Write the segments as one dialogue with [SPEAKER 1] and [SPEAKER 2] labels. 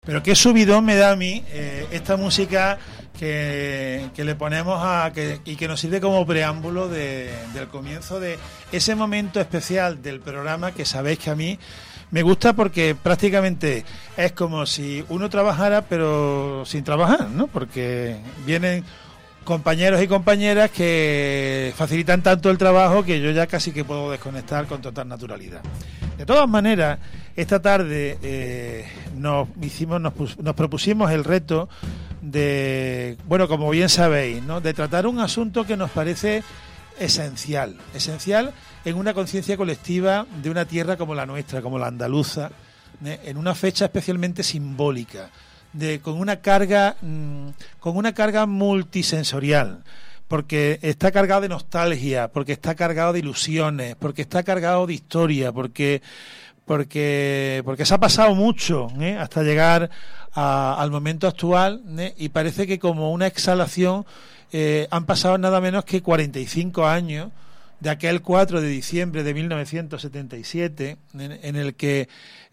[SPEAKER 1] Pero qué subidón me da a mí esta música que le ponemos y que nos sirve como preámbulo del comienzo de ese momento especial del programa que sabéis que a mí me gusta porque prácticamente es como si uno trabajara pero sin trabajar, ¿no? Porque vienen compañeros y compañeras que facilitan tanto el trabajo que yo ya casi que puedo desconectar con total naturalidad. De todas maneras, esta tarde nos propusimos el reto de, bueno, como bien sabéis, ¿no?, de tratar un asunto que nos parece esencial en una conciencia colectiva de una tierra como la nuestra, como la andaluza, en una fecha especialmente simbólica, con una carga multisensorial, porque está cargado de nostalgia, porque está cargado de ilusiones, porque está cargado de historia, porque se ha pasado mucho hasta llegar al momento actual, y parece que como una exhalación han pasado nada menos que 45 años de aquel 4 de diciembre de 1977 en el que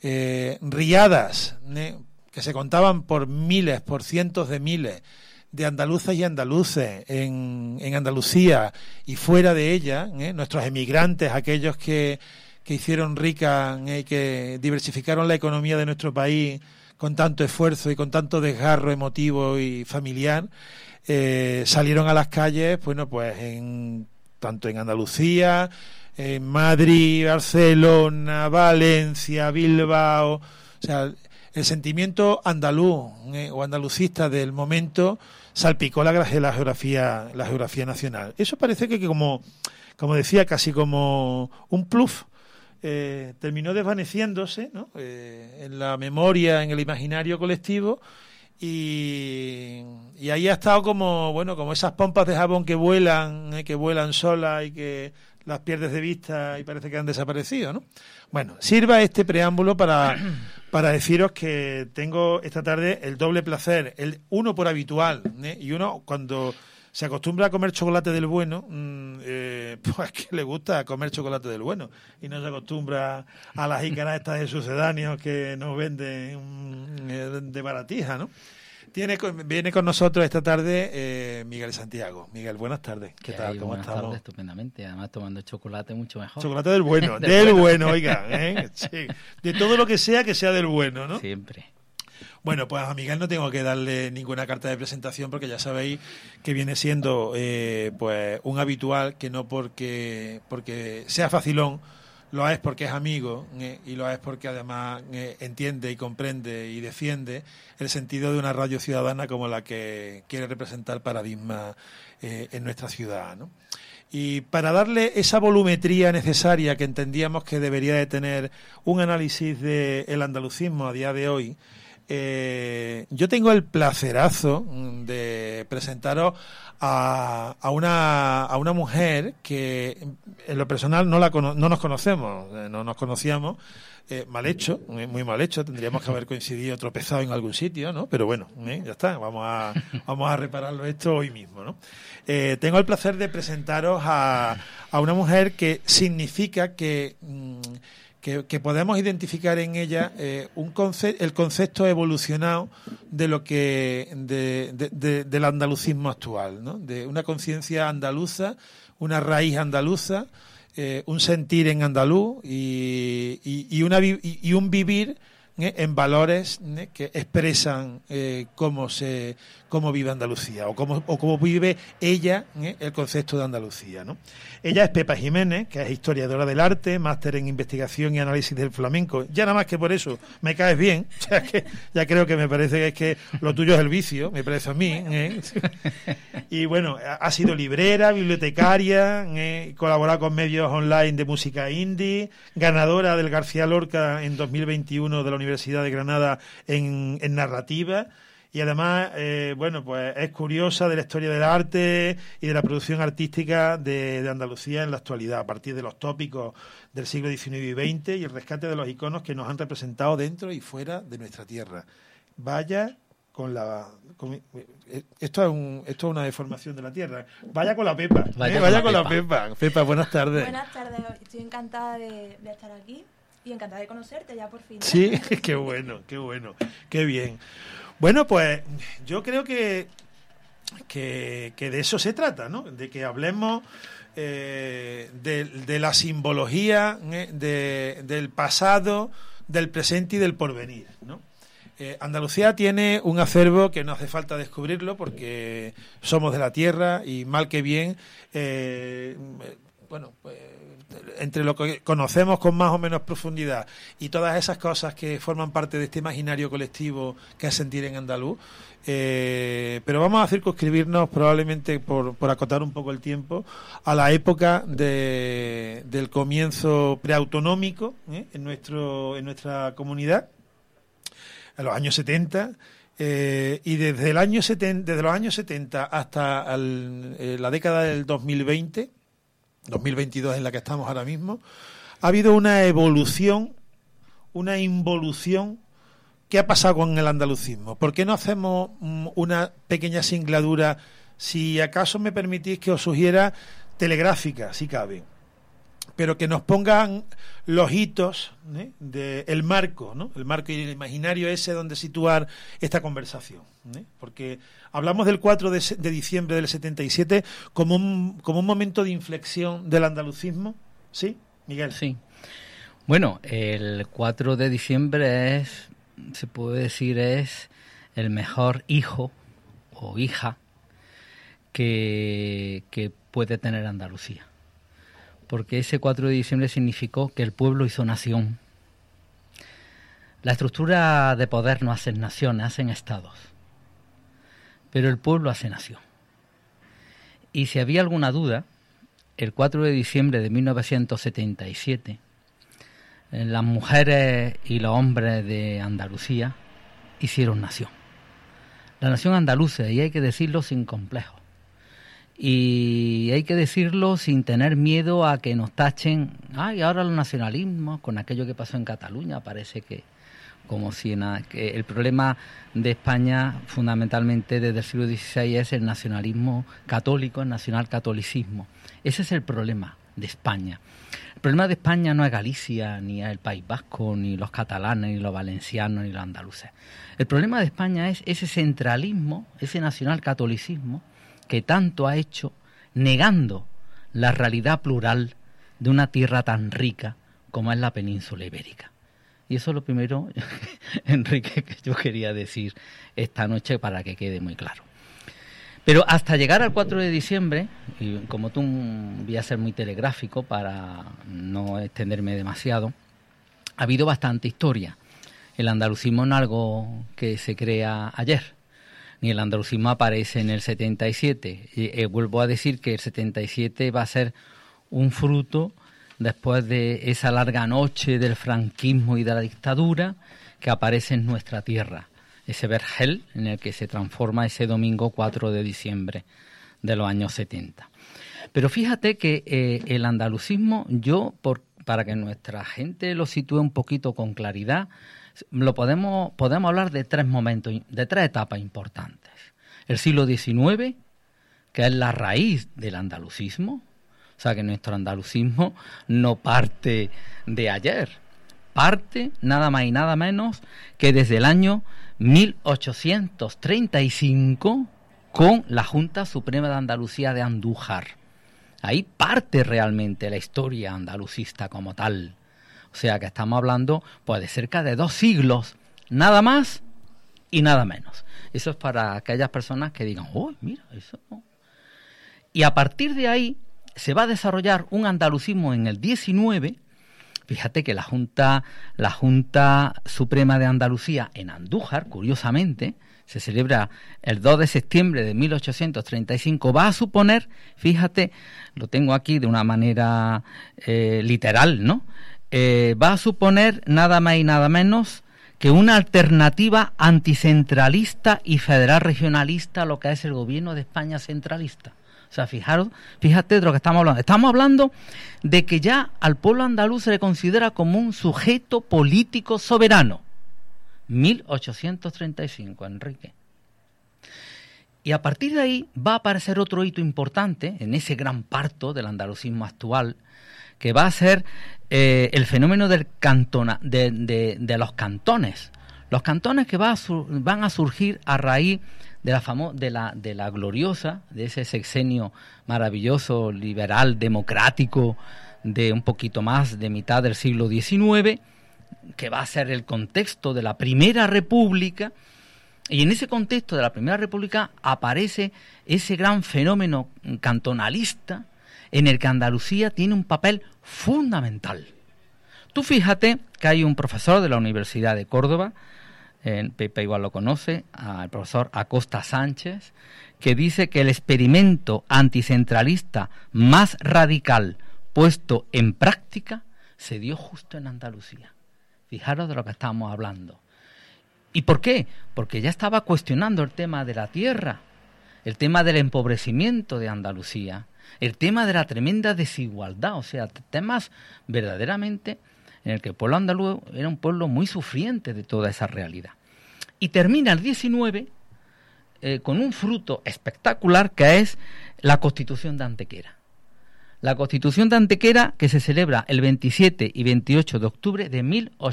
[SPEAKER 1] riadas que se contaban por miles, por cientos de miles de andaluzas y andaluces en Andalucía y fuera de ella, nuestros emigrantes, aquellos que hicieron rica y que diversificaron la economía de nuestro país con tanto esfuerzo y con tanto desgarro emotivo y familiar, salieron a las calles, bueno, pues tanto en Andalucía, en Madrid, Barcelona, Valencia, Bilbao, o sea, el sentimiento andaluz o andalucista del momento salpicó la geografía nacional. Eso parece que como decía, casi como un pluf, terminó desvaneciéndose, ¿no?, en la memoria, en el imaginario colectivo, y ahí ha estado como esas pompas de jabón que vuelan solas y que las pierdes de vista y parece que han desaparecido, ¿no? Bueno, sirva este preámbulo para deciros que tengo esta tarde el doble placer, uno por habitual, y uno cuando se acostumbra a comer chocolate del bueno, pues que le gusta comer chocolate del bueno y no se acostumbra a las jícaras estas de sucedáneos que nos venden de baratija, ¿no? Viene con nosotros esta tarde Miguel Santiago. Miguel, buenas tardes. ¿Qué tal? ¿Cómo
[SPEAKER 2] buenas
[SPEAKER 1] estamos?
[SPEAKER 2] Tardes, estupendamente. Además, tomando chocolate mucho mejor.
[SPEAKER 1] Chocolate del bueno, del bueno, oiga. Sí. De todo lo que sea del bueno, ¿no?
[SPEAKER 2] Siempre.
[SPEAKER 1] Bueno, pues a Miguel no tengo que darle ninguna carta de presentación porque ya sabéis que viene siendo pues un habitual, que no porque sea facilón, lo es porque es amigo, y lo es porque además entiende y comprende y defiende el sentido de una radio ciudadana como la que quiere representar Paradigma en nuestra ciudad, ¿no? Y para darle esa volumetría necesaria que entendíamos que debería de tener un análisis del andalucismo a día de hoy, yo tengo el placerazo de presentaros a una mujer que en lo personal no nos conocemos, no nos conocíamos, mal hecho, muy mal hecho, tendríamos que haber coincidido, tropezado en algún sitio, ¿no? Pero bueno, ya está, vamos a repararlo esto hoy mismo, ¿no? Tengo el placer de presentaros a una mujer que significa que podemos identificar en ella el concepto evolucionado de lo que del andalucismo actual, ¿no? De una conciencia andaluza, una raíz andaluza, un sentir en andaluz y un vivir en valores que expresan cómo vive Andalucía o cómo vive ella el concepto de Andalucía, ¿no? Ella es Pepa Jiménez, que es historiadora del arte, máster en investigación y análisis del flamenco. Ya nada más que por eso me caes bien, ya creo que me parece que lo tuyo es el vicio, me parece a mí, Y bueno, ha sido librera, bibliotecaria, colaborado con medios online de música indie, ganadora del García Lorca en 2021 de la Universidad de Granada en narrativa. Y además, pues es curiosa de la historia del arte y de la producción artística de Andalucía en la actualidad, a partir de los tópicos del siglo XIX y XX y el rescate de los iconos que nos han representado dentro y fuera de nuestra tierra. Vaya con esto es una deformación de la tierra. Vaya con la Pepa. Vaya con la Pepa. Pepa, buenas tardes.
[SPEAKER 3] Buenas tardes, estoy encantada de estar aquí Y encantada de conocerte ya por fin.
[SPEAKER 1] Sí, qué bueno, qué bien. Bueno, pues yo creo que de eso se trata, ¿no? De que hablemos de la simbología del pasado, del presente y del porvenir, ¿no? Andalucía tiene un acervo que no hace falta descubrirlo porque somos de la tierra y mal que bien, entre lo que conocemos con más o menos profundidad y todas esas cosas que forman parte de este imaginario colectivo que es sentir en andaluz, pero vamos a circunscribirnos probablemente por acotar un poco el tiempo a la época del comienzo preautonómico en nuestra comunidad, a los años 70, y desde los años 70 hasta la década del 2020, 2022 en la que estamos ahora mismo, ha habido una evolución, una involución. ¿Qué ha pasado con el andalucismo? ¿Por qué no hacemos una pequeña singladura, si acaso me permitís que os sugiera telegráfica, si cabe, pero que nos pongan los hitos del marco, ¿no? El marco y el imaginario ese donde situar esta conversación, porque hablamos del 4 de diciembre del 77 como un momento de inflexión del andalucismo, ¿sí, Miguel?
[SPEAKER 2] Sí. Bueno, el 4 de diciembre se puede decir, es el mejor hijo o hija que puede tener Andalucía. Porque ese 4 de diciembre significó que el pueblo hizo nación. La estructura de poder no hace naciones, hacen estados. Pero el pueblo hace nación. Y si había alguna duda, el 4 de diciembre de 1977, las mujeres y los hombres de Andalucía hicieron nación. La nación andaluza, y hay que decirlo sin complejo. Y hay que decirlo sin tener miedo a que nos tachen. Y ahora los nacionalismos, con aquello que pasó en Cataluña, parece que como si que el problema de España fundamentalmente desde el siglo XVI es el nacionalismo católico, el nacionalcatolicismo. Ese es el problema de España. El problema de España no es Galicia, ni es el País Vasco, ni los catalanes, ni los valencianos, ni los andaluces. El problema de España es ese centralismo, ese nacionalcatolicismo que tanto ha hecho negando la realidad plural de una tierra tan rica como es la península ibérica. Y eso es lo primero, Enrique, que yo quería decir esta noche para que quede muy claro. Pero hasta llegar al 4 de diciembre, y como tú voy a ser muy telegráfico para no extenderme demasiado, ha habido bastante historia. El andalucismo no es algo que se crea ayer, ni el andalucismo aparece en el 77. Y, vuelvo a decir que el 77 va a ser un fruto después de esa larga noche del franquismo y de la dictadura que aparece en nuestra tierra. Ese vergel en el que se transforma ese domingo 4 de diciembre de los años 70. Pero fíjate que el andalucismo, para que nuestra gente lo sitúe un poquito con claridad, podemos hablar de tres momentos, de tres etapas importantes. El siglo XIX, que es la raíz del andalucismo, o sea que nuestro andalucismo no parte de ayer, parte nada más y nada menos que desde el año 1835 con la Junta Suprema de Andalucía de Andújar. Ahí parte realmente la historia andalucista como tal. O sea que estamos hablando pues de cerca de 2 siglos, nada más y nada menos. Eso es para aquellas personas que digan, mira, eso no. Y a partir de ahí se va a desarrollar un andalucismo en el 19. Fíjate que la Junta Suprema de Andalucía en Andújar, curiosamente, se celebra el 2 de septiembre de 1835, va a suponer, fíjate, lo tengo aquí de una manera literal, ¿no? Va a suponer nada más y nada menos que una alternativa anticentralista y federal regionalista a lo que es el gobierno de España centralista. O sea, fíjate de lo que estamos hablando. Estamos hablando de que ya al pueblo andaluz se le considera como un sujeto político soberano. 1835, Enrique. Y a partir de ahí va a aparecer otro hito importante en ese gran parto del andalucismo actual, que va a ser el fenómeno del de los cantones. Los cantones que van a surgir a raíz de la gloriosa, de ese sexenio maravilloso, liberal, democrático, de un poquito más de mitad del siglo XIX, que va a ser el contexto de la Primera República. Y en ese contexto de la Primera República aparece ese gran fenómeno cantonalista en el que Andalucía tiene un papel fundamental. Tú fíjate que hay un profesor de la Universidad de Córdoba, Pepe igual lo conoce, el profesor Acosta Sánchez, que dice que el experimento anticentralista más radical puesto en práctica se dio justo en Andalucía. Fijaros de lo que estamos hablando. ¿Y por qué? Porque ya estaba cuestionando el tema de la tierra, el tema del empobrecimiento de Andalucía, el tema de la tremenda desigualdad, o sea, temas verdaderamente en el que el pueblo andaluz era un pueblo muy sufriente de toda esa realidad. Y termina el 19 con un fruto espectacular que es la Constitución de Antequera. La Constitución de Antequera, que se celebra el 27 y 28 de octubre de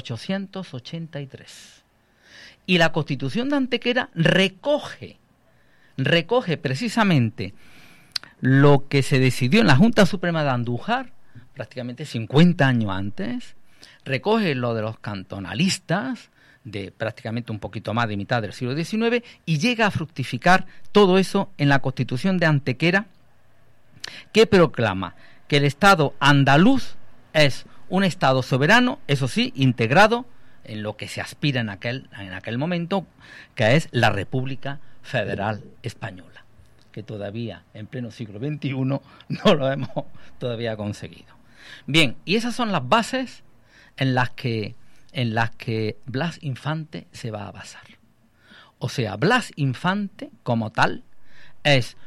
[SPEAKER 2] 1883. Y la Constitución de Antequera recoge precisamente lo que se decidió en la Junta Suprema de Andújar, prácticamente 50 años antes, recoge lo de los cantonalistas, de prácticamente un poquito más de mitad del siglo XIX, y llega a fructificar todo eso en la Constitución de Antequera, que proclama que el Estado andaluz es un Estado soberano, eso sí, integrado en lo que se aspira en aquel momento, que es la República Federal Española, que todavía en pleno siglo XXI no lo hemos todavía conseguido. Bien, y esas son las bases en las que Blas Infante se va a basar. O sea, Blas Infante como tal es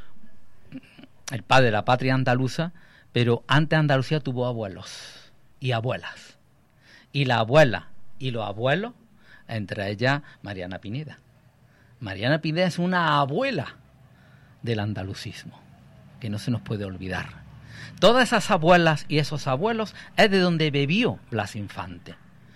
[SPEAKER 2] el padre de la patria andaluza, pero antes Andalucía tuvo abuelos y abuelas. Y la abuela y los abuelos, entre ellas Mariana Pineda. Mariana Pineda es una abuela del andalucismo, que no se nos puede olvidar. Todas esas abuelas y esos abuelos es de donde bebió Blas Infante.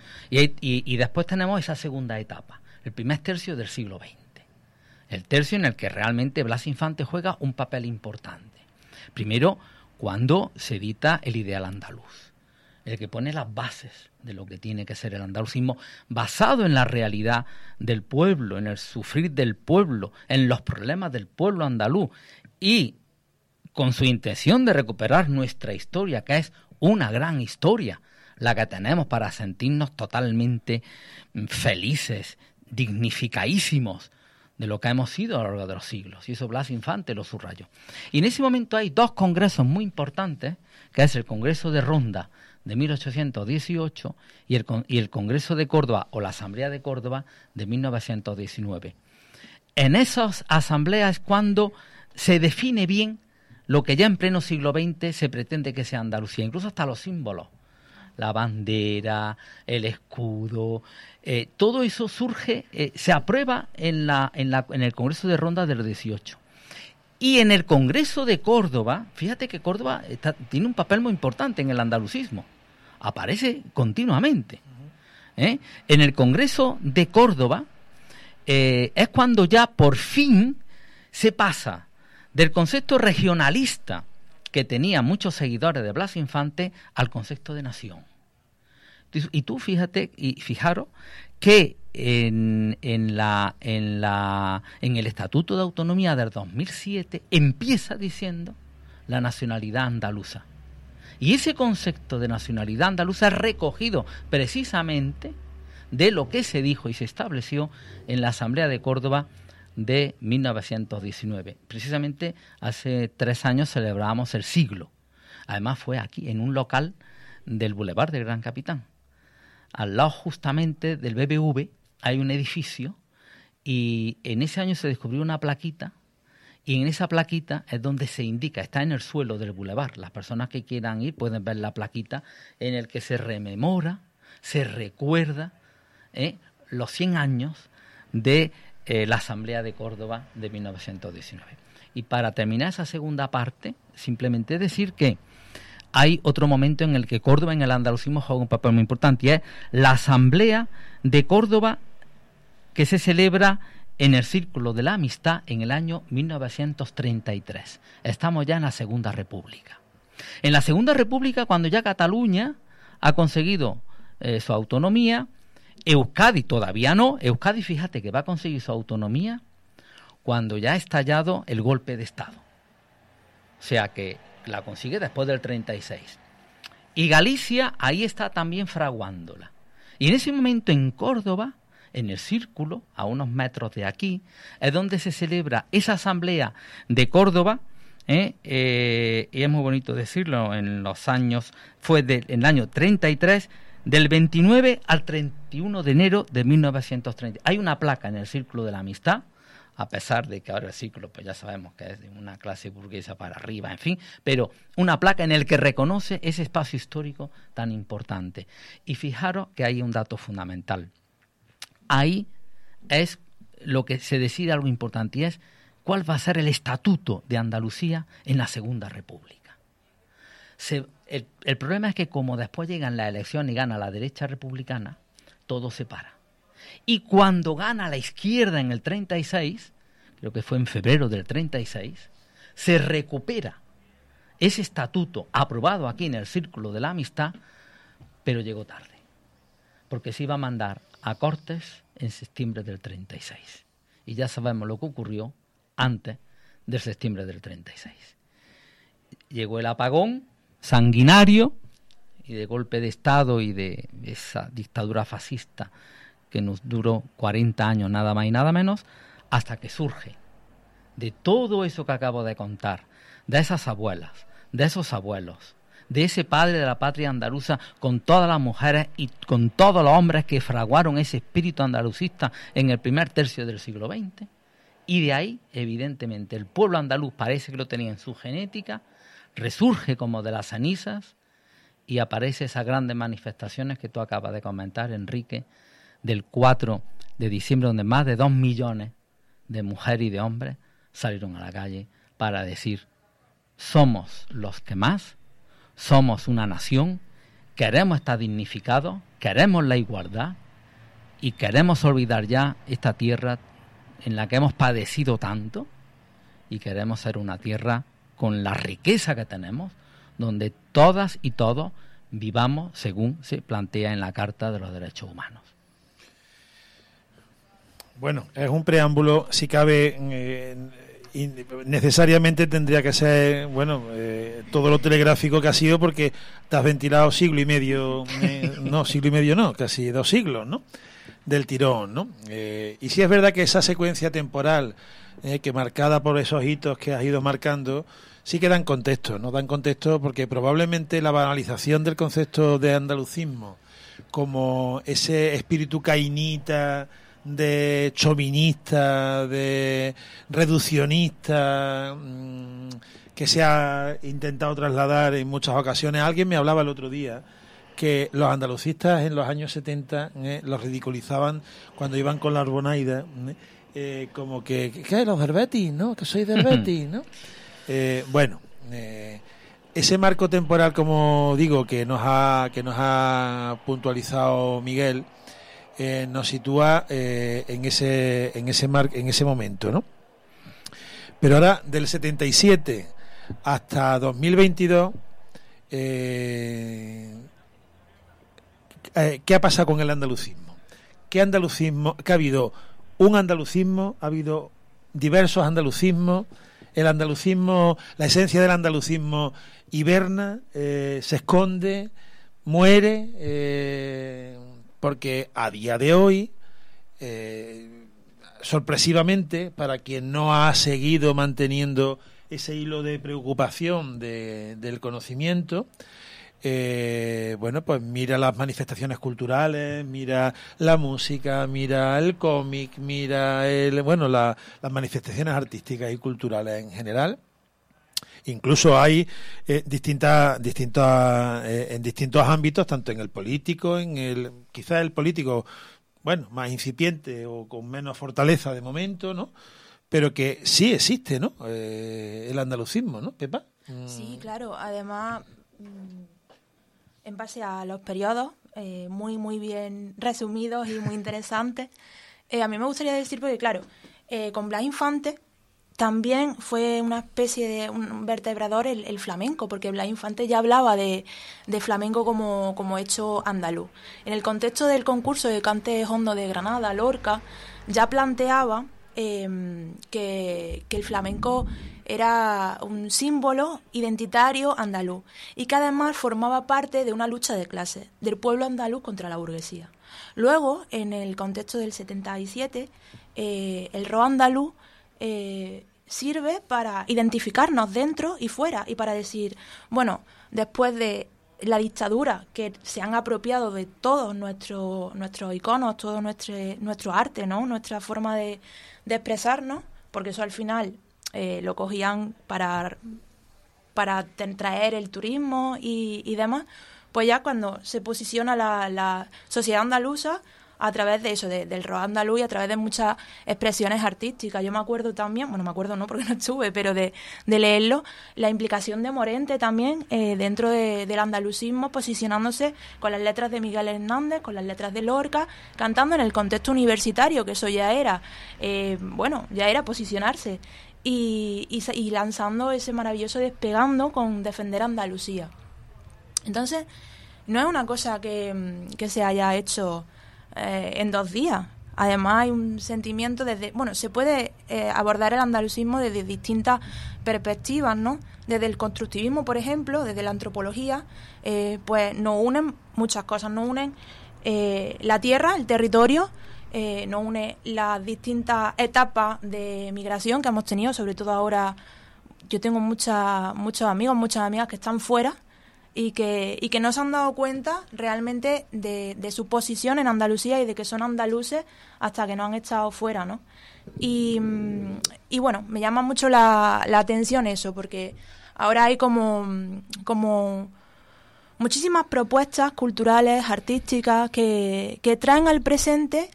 [SPEAKER 2] Y después tenemos esa segunda etapa, el primer tercio del siglo XX. El tercio en el que realmente Blas Infante juega un papel importante. Primero, cuando se edita el Ideal Andaluz, el que pone las bases de lo que tiene que ser el andalucismo, basado en la realidad del pueblo, en el sufrir del pueblo, en los problemas del pueblo andaluz, y con su intención de recuperar nuestra historia, que es una gran historia, la que tenemos para sentirnos totalmente felices, dignificadísimos de lo que hemos sido a lo largo de los siglos. Y eso Blas Infante lo subrayó. Y en ese momento hay dos congresos muy importantes, que es el Congreso de Ronda de 1818 y el Congreso de Córdoba o la Asamblea de Córdoba de 1919. En esas asambleas es cuando se define bien lo que ya en pleno siglo XX se pretende que sea Andalucía, incluso hasta los símbolos, la bandera, el escudo, todo eso surge, se aprueba en el Congreso de Ronda del 18. Y en el Congreso de Córdoba, fíjate que Córdoba tiene un papel muy importante en el andalucismo, aparece continuamente. En el Congreso de Córdoba es cuando ya por fin se pasa del concepto regionalista que tenía muchos seguidores de Blas Infante al concepto de nación. Y tú fíjate y fijaros que en el Estatuto de Autonomía del 2007 empieza diciendo la nacionalidad andaluza. Y ese concepto de nacionalidad andaluza es recogido precisamente de lo que se dijo y se estableció en la Asamblea de Córdoba de 1919. Precisamente hace 3 años celebrábamos el siglo. Además fue aquí, en un local del Boulevard del Gran Capitán. Al lado justamente del BBV hay un edificio y en ese año se descubrió una plaquita y en esa plaquita es donde se indica, está en el suelo del Boulevard. Las personas que quieran ir pueden ver la plaquita en el que se rememora, se recuerda los 100 años de la Asamblea de Córdoba de 1919. Y para terminar esa segunda parte, simplemente decir que hay otro momento en el que Córdoba en el andalucismo juega un papel muy importante, y es la Asamblea de Córdoba, que se celebra en el Círculo de la Amistad en el año 1933. Estamos ya en la Segunda República. En la Segunda República, cuando ya Cataluña ha conseguido su autonomía, Euskadi todavía no. Euskadi, fíjate que va a conseguir su autonomía cuando ya ha estallado el golpe de Estado. O sea que la consigue después del 36. Y Galicia ahí está también fraguándola. Y en ese momento en Córdoba, en el Círculo, a unos metros de aquí, es donde se celebra esa Asamblea de Córdoba, y es muy bonito decirlo, en los años, en el año 33, del 29 al 31 de enero de 1930. Hay una placa en el Círculo de la Amistad, a pesar de que ahora el Círculo, pues ya sabemos que es de una clase burguesa para arriba, en fin, pero una placa en el que reconoce ese espacio histórico tan importante. Y fijaros que hay un dato fundamental. Ahí es lo que se decide algo importante, y es cuál va a ser el estatuto de Andalucía en la Segunda República. El problema es que como después llegan las elecciones y gana la derecha republicana, todo se para. Y cuando gana la izquierda en el 36, creo que fue en febrero del 36, se recupera ese estatuto aprobado aquí en el Círculo de la Amistad, pero llegó tarde, porque se iba a mandar a Cortes en septiembre del 36. Y ya sabemos lo que ocurrió antes del septiembre del 36. Llegó el apagón sanguinario y de golpe de Estado y de esa dictadura fascista que nos duró 40 años, nada más y nada menos, hasta que surge de todo eso que acabo de contar, de esas abuelas, de esos abuelos, de ese padre de la patria andaluza, con todas las mujeres y con todos los hombres que fraguaron ese espíritu andalucista en el primer tercio del siglo XX. Y de ahí, evidentemente, el pueblo andaluz parece que lo tenía en su genética, resurge como de las cenizas y aparece esas grandes manifestaciones que tú acabas de comentar, Enrique, del 4 de diciembre, donde más de 2 millones de mujeres y de hombres salieron a la calle para decir: somos los que más, somos una nación, queremos estar dignificados, queremos la igualdad y queremos olvidar ya esta tierra en la que hemos padecido tanto, y queremos ser una tierra con la riqueza que tenemos, donde todas y todos vivamos según se plantea en la Carta de los Derechos Humanos.
[SPEAKER 1] Bueno, es un preámbulo, si cabe, necesariamente tendría que ser, todo lo telegráfico que ha sido, porque te has ventilado siglo y medio, casi 2 siglos, ¿no?, del tirón, ¿no? Y sí es verdad que esa secuencia temporal, que marcada por esos hitos que has ido marcando, sí que dan contexto, ¿no? Dan contexto porque probablemente la banalización del concepto de andalucismo, como ese espíritu cainita, de chauvinista, de reduccionista, que se ha intentado trasladar en muchas ocasiones. Alguien me hablaba el otro día que los andalucistas en los años 70 los ridiculizaban cuando iban con la Arbonaida, como que los del Betis, ¿no?, que sois del Betis, ¿no? Ese marco temporal, como digo, que nos ha puntualizado Miguel, nos sitúa en ese momento, ¿no? Pero ahora, del 77 hasta 2022, ¿qué ha pasado con el andalucismo? ¿Qué ha habido? Un andalucismo, ha habido diversos andalucismos. El andalucismo, la esencia del andalucismo hiberna, se esconde, muere, porque a día de hoy, sorpresivamente, para quien no ha seguido manteniendo ese hilo de preocupación del conocimiento, pues mira las manifestaciones culturales, mira la música, mira el cómic, mira las manifestaciones artísticas y culturales en general. Incluso hay en distintos ámbitos, tanto en el político, quizás el político, más incipiente o con menos fortaleza de momento, ¿no?, pero que sí existe, ¿no?, el andalucismo, ¿no, Pepa?
[SPEAKER 3] Sí, claro. Además, en base a los periodos, muy bien resumidos y muy interesantes. A mí me gustaría decir, porque claro, con Blas Infante también fue una especie de un vertebrador el flamenco, porque Blas Infante ya hablaba de flamenco como hecho andaluz. En el contexto del concurso de Cante Hondo de Granada, Lorca, ya planteaba que el flamenco era un símbolo identitario andaluz y que además formaba parte de una lucha de clases del pueblo andaluz contra la burguesía. Luego, en el contexto del 77, el rock andaluz sirve para identificarnos dentro y fuera y para decir, bueno, después de la dictadura, que se han apropiado de todos nuestros iconos, todo nuestro arte, ¿no? Nuestra forma de expresarnos, porque eso al final lo cogían para traer el turismo y demás, pues ya cuando se posiciona la sociedad andaluza a través de eso, del rock andaluz y a través de muchas expresiones artísticas. Yo me acuerdo también, bueno, me acuerdo no porque no estuve, pero de leerlo, la implicación de Morente también dentro del andalucismo, posicionándose con las letras de Miguel Hernández, con las letras de Lorca, cantando en el contexto universitario, que eso ya era, ya era posicionarse, y lanzando ese maravilloso Despegando con Defender Andalucía. Entonces, no es una cosa que se haya hecho en 2 días. Además hay un sentimiento se puede abordar el andalucismo desde distintas perspectivas, ¿no? Desde el constructivismo, por ejemplo, desde la antropología, pues nos unen muchas cosas, nos unen la tierra, el territorio, nos une las distintas etapas de migración que hemos tenido, sobre todo ahora. Yo tengo muchos amigos, muchas amigas que están fuera y que no se han dado cuenta realmente de su posición en Andalucía y de que son andaluces hasta que no han estado fuera, ¿no? Y bueno, me llama mucho la atención eso, porque ahora hay como muchísimas propuestas culturales, artísticas, que traen al presente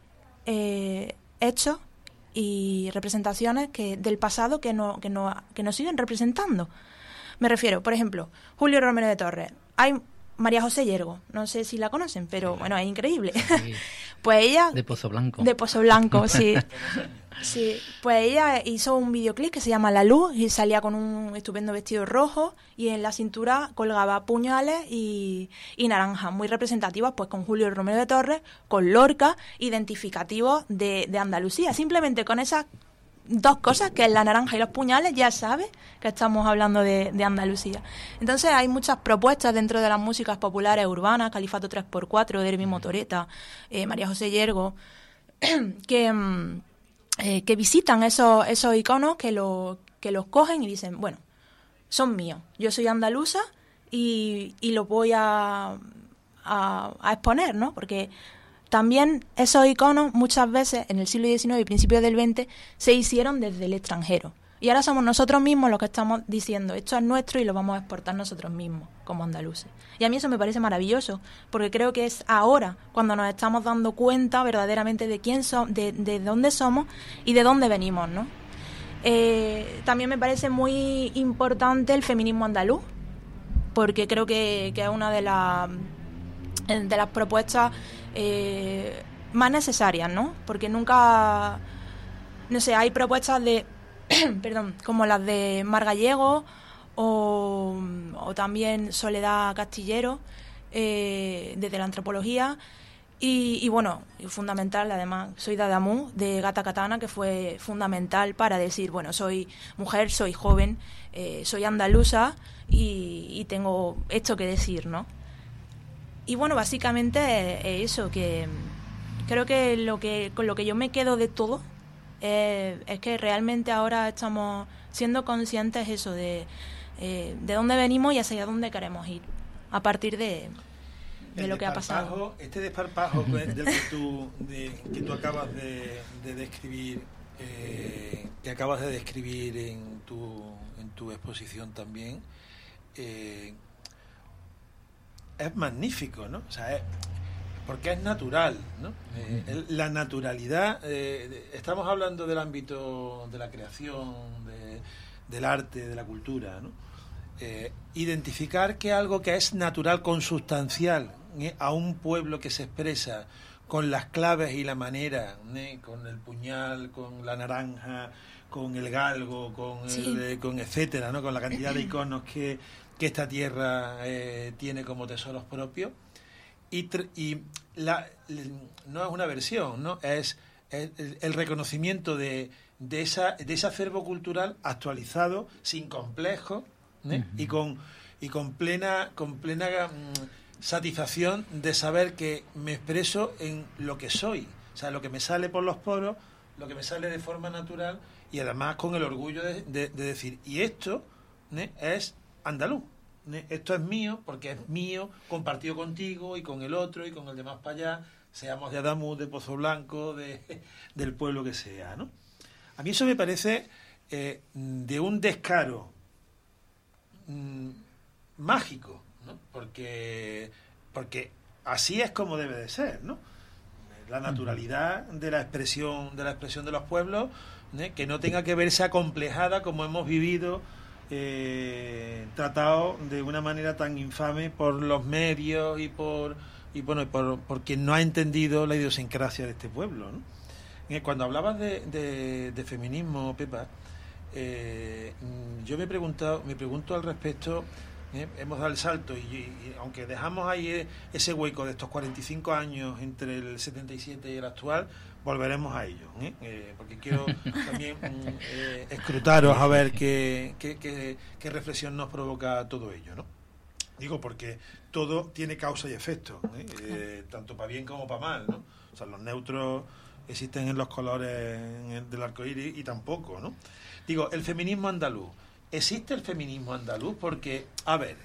[SPEAKER 3] hechos y representaciones del pasado que nos siguen representando. Me refiero, por ejemplo, Julio Romero de Torres. Hay María José Yergo, no sé si la conocen, pero bueno, es increíble. Sí. Pues ella...
[SPEAKER 2] De Pozo Blanco.
[SPEAKER 3] De Pozo Blanco, sí. Sí, pues ella hizo un videoclip que se llama La Luz y salía con un estupendo vestido rojo y en la cintura colgaba puñales y naranjas, muy representativas, pues con Julio Romero de Torres, con Lorca, identificativos de Andalucía. Simplemente con esas 2 cosas, que es la naranja y los puñales, ya sabes que estamos hablando de Andalucía. Entonces hay muchas propuestas dentro de las músicas populares urbanas, Califato 3x4, Derby Motoreta, María José Yergo, que visitan esos iconos, que los cogen y dicen, bueno, son míos, yo soy andaluza y los voy a exponer, ¿no? Porque también esos iconos muchas veces en el siglo XIX y principios del XX se hicieron desde el extranjero. Y ahora somos nosotros mismos los que estamos diciendo, esto es nuestro y lo vamos a exportar nosotros mismos como andaluces. Y a mí eso me parece maravilloso, porque creo que es ahora cuando nos estamos dando cuenta verdaderamente de quién somos, de dónde somos y de dónde venimos, ¿no? También me parece muy importante el feminismo andaluz, porque creo que es una de las propuestas más necesarias, ¿no? Porque nunca, no sé, hay propuestas como las de Mar Gallego o también Soledad Castillero, desde la antropología, y bueno, fundamental, además, Soy Dadamú, de Gata Katana, que fue fundamental para decir, bueno, soy mujer, soy joven, soy andaluza y tengo esto que decir, ¿no? Y bueno, básicamente eso, que creo que con lo que yo me quedo de todo es que realmente ahora estamos siendo conscientes eso de dónde venimos y hacia dónde queremos ir a partir de lo que ha pasado.
[SPEAKER 1] Este desparpajo del que tú acabas de describir, que acabas de describir en tu exposición también, es magnífico, ¿no? O sea, porque es natural, ¿no? La naturalidad, estamos hablando del ámbito de la creación, del arte, de la cultura, ¿no? identificar que algo que es natural, consustancial, a un pueblo que se expresa con las claves y la manera, con el puñal, con la naranja, con el galgo, con etcétera, ¿no? Con la cantidad de iconos que esta tierra tiene como tesoros propios. No es una versión, ¿no? Es el reconocimiento de ese acervo cultural actualizado, sin complejos, y con plena satisfacción de saber que me expreso en lo que soy, o sea, lo que me sale por los poros, lo que me sale de forma natural, y además con el orgullo de decir, y esto es andaluz, esto es mío, porque es mío, compartido contigo y con el otro y con el demás para allá, seamos de Adamuz, de Pozo Blanco, del pueblo que sea, ¿no? A mí eso me parece de un descaro mágico, ¿no? Porque así es como debe de ser, ¿no? La naturalidad de la expresión de los pueblos, que no tenga que verse acomplejada como hemos vivido, tratado de una manera tan infame por los medios y por quien no ha entendido la idiosincrasia de este pueblo, ¿no? Cuando hablabas de feminismo, Pepa, yo me pregunto al respecto. Hemos dado el salto y aunque dejamos ahí ese hueco de estos 45 años entre el 77 y el actual, volveremos a ello, porque quiero también escrutaros a ver qué reflexión nos provoca todo ello, ¿no? Digo, porque todo tiene causa y efecto, tanto para bien como para mal, ¿no? O sea, los neutros existen en los colores del arco iris y tampoco, ¿no? Digo, el feminismo andaluz. ¿Existe el feminismo andaluz? Porque, a ver,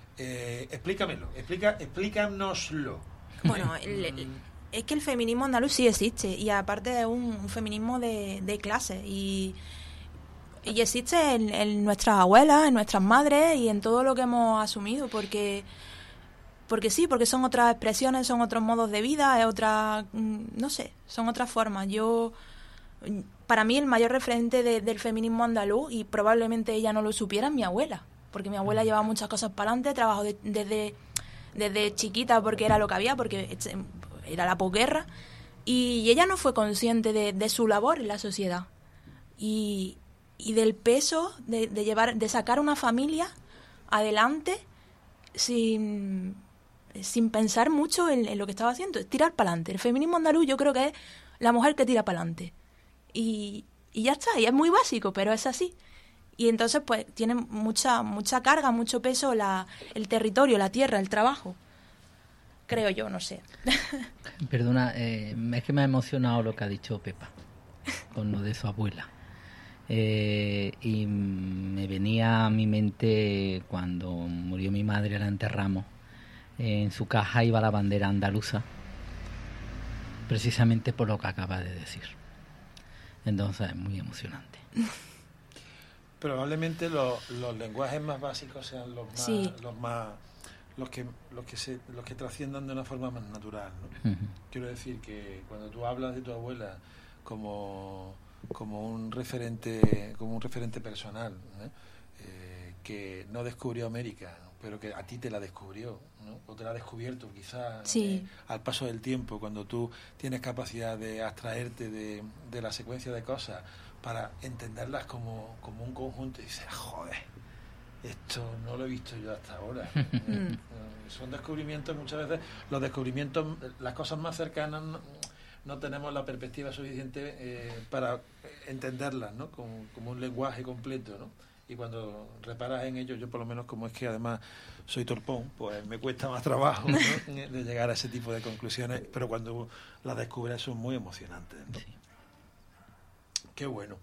[SPEAKER 1] explícanoslo.
[SPEAKER 3] Bueno, es que el feminismo andaluz sí existe, y aparte es un feminismo de clase, y existe en nuestras abuelas, en nuestras madres y en todo lo que hemos asumido, porque son otras expresiones, son otros modos de vida, es otra, no sé, son otras formas. Para mí el mayor referente del feminismo andaluz, y probablemente ella no lo supiera, es mi abuela, porque mi abuela llevaba muchas cosas para adelante, trabajó desde chiquita porque era lo que había, porque era la posguerra, y ella no fue consciente de su labor en la sociedad y del peso de sacar una familia adelante sin pensar mucho en lo que estaba haciendo, es tirar para adelante. El feminismo andaluz yo creo que es la mujer que tira para adelante. Y ya está, y es muy básico, pero es así. Y entonces pues tiene mucha carga, mucho peso el territorio, la tierra, el trabajo. Creo yo, no sé.
[SPEAKER 2] Perdona, es que me ha emocionado lo que ha dicho Pepa con lo de su abuela. Y me venía a mi mente cuando murió mi madre, la enterramos. En su caja iba la bandera andaluza, precisamente por lo que acaba de decir. Entonces es muy emocionante.
[SPEAKER 1] Probablemente los lenguajes más básicos sean los que trasciendan de una forma más natural, ¿no? Uh-huh. Quiero decir que cuando tú hablas de tu abuela como un referente personal, ¿no? Que no descubrió América, pero que a ti te la descubrió, ¿no? O te la ha descubierto quizás al paso del tiempo, cuando tú tienes capacidad de abstraerte de la secuencia de cosas para entenderlas como un conjunto, y dices, joder, esto no lo he visto yo hasta ahora. Son descubrimientos, muchas veces los descubrimientos, las cosas más cercanas no tenemos la perspectiva suficiente para entenderlas, ¿no? Como un lenguaje completo, ¿no? Y cuando reparas en ello, yo por lo menos, como es que además soy torpón, pues me cuesta más trabajo, ¿no? de llegar a ese tipo de conclusiones, pero cuando las descubres son muy emocionantes, ¿no? Sí. Qué bueno.